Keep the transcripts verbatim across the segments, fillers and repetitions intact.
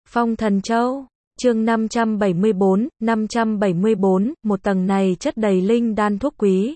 Phong Thần Châu, chương năm trăm bảy mươi bốn, năm trăm bảy mươi bốn, một tầng này chất đầy linh đan thuốc quý.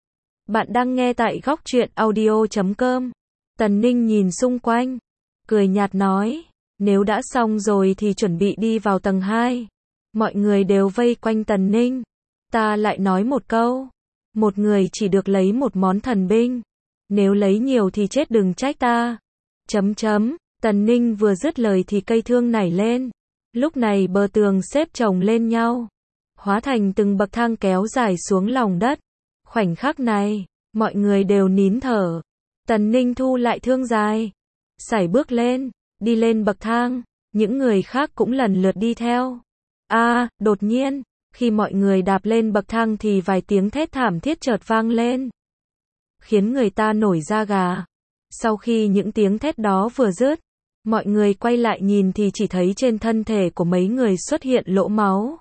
Bạn đang nghe tại góc truyện audio chấm com. Tần Ninh nhìn xung quanh, cười nhạt nói, nếu đã xong rồi thì chuẩn bị đi vào tầng hai. Mọi người đều vây quanh Tần Ninh. Ta lại nói một câu, một người chỉ được lấy một món thần binh. Nếu lấy nhiều thì chết đừng trách ta. Chấm chấm, Tần Ninh vừa dứt lời thì cây thương nảy lên. Lúc này bờ tường xếp chồng lên nhau, hóa thành từng bậc thang kéo dài xuống lòng đất. Khoảnh khắc này, mọi người đều nín thở. Tần Ninh thu lại thương dài, sải bước lên, đi lên bậc thang, những người khác cũng lần lượt đi theo. A, à, đột nhiên, khi mọi người đạp lên bậc thang thì vài tiếng thét thảm thiết chợt vang lên, khiến người ta nổi da gà. Sau khi những tiếng thét đó vừa dứt, mọi người quay lại nhìn thì chỉ thấy trên thân thể của mấy người xuất hiện lỗ máu.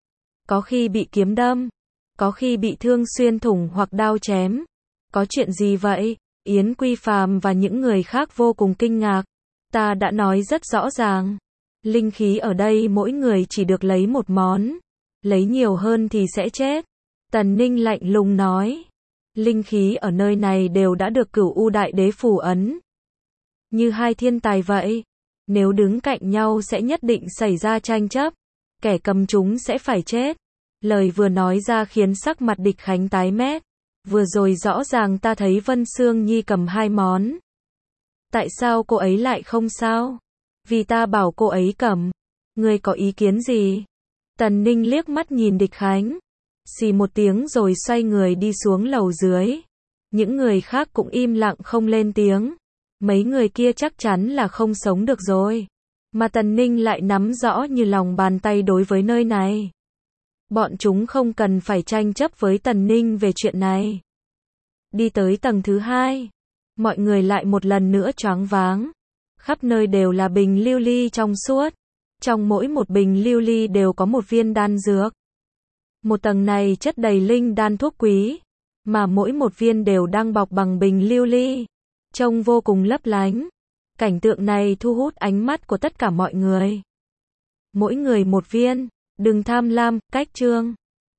Có khi bị kiếm đâm, có khi bị thương xuyên thủng hoặc đao chém. Có chuyện gì vậy? Yến Quy Phàm và những người khác vô cùng kinh ngạc. Ta đã nói rất rõ ràng, linh khí ở đây mỗi người chỉ được lấy một món, lấy nhiều hơn thì sẽ chết. Tần Ninh lạnh lùng nói, linh khí ở nơi này đều đã được Cửu U Đại Đế phù ấn, như hai thiên tài vậy. Nếu đứng cạnh nhau sẽ nhất định xảy ra tranh chấp, kẻ cầm chúng sẽ phải chết. Lời vừa nói ra khiến sắc mặt Địch Khánh tái mét. Vừa rồi rõ ràng ta thấy Vân Sương Nhi cầm hai món. Tại sao cô ấy lại không sao? Vì ta bảo cô ấy cầm. Ngươi có ý kiến gì? Tần Ninh liếc mắt nhìn Địch Khánh, xì một tiếng rồi xoay người đi xuống lầu dưới. Những người khác cũng im lặng không lên tiếng. Mấy người kia chắc chắn là không sống được rồi. Mà Tần Ninh lại nắm rõ như lòng bàn tay đối với nơi này. Bọn chúng không cần phải tranh chấp với Tần Ninh về chuyện này. Đi tới tầng thứ hai, mọi người lại một lần nữa choáng váng. Khắp nơi đều là bình lưu ly trong suốt. Trong mỗi một bình lưu ly đều có một viên đan dược. Một tầng này chất đầy linh đan thuốc quý, mà mỗi một viên đều đang bọc bằng bình lưu ly, trông vô cùng lấp lánh. Cảnh tượng này thu hút ánh mắt của tất cả mọi người. Mỗi người một viên, đừng tham lam. Cách chương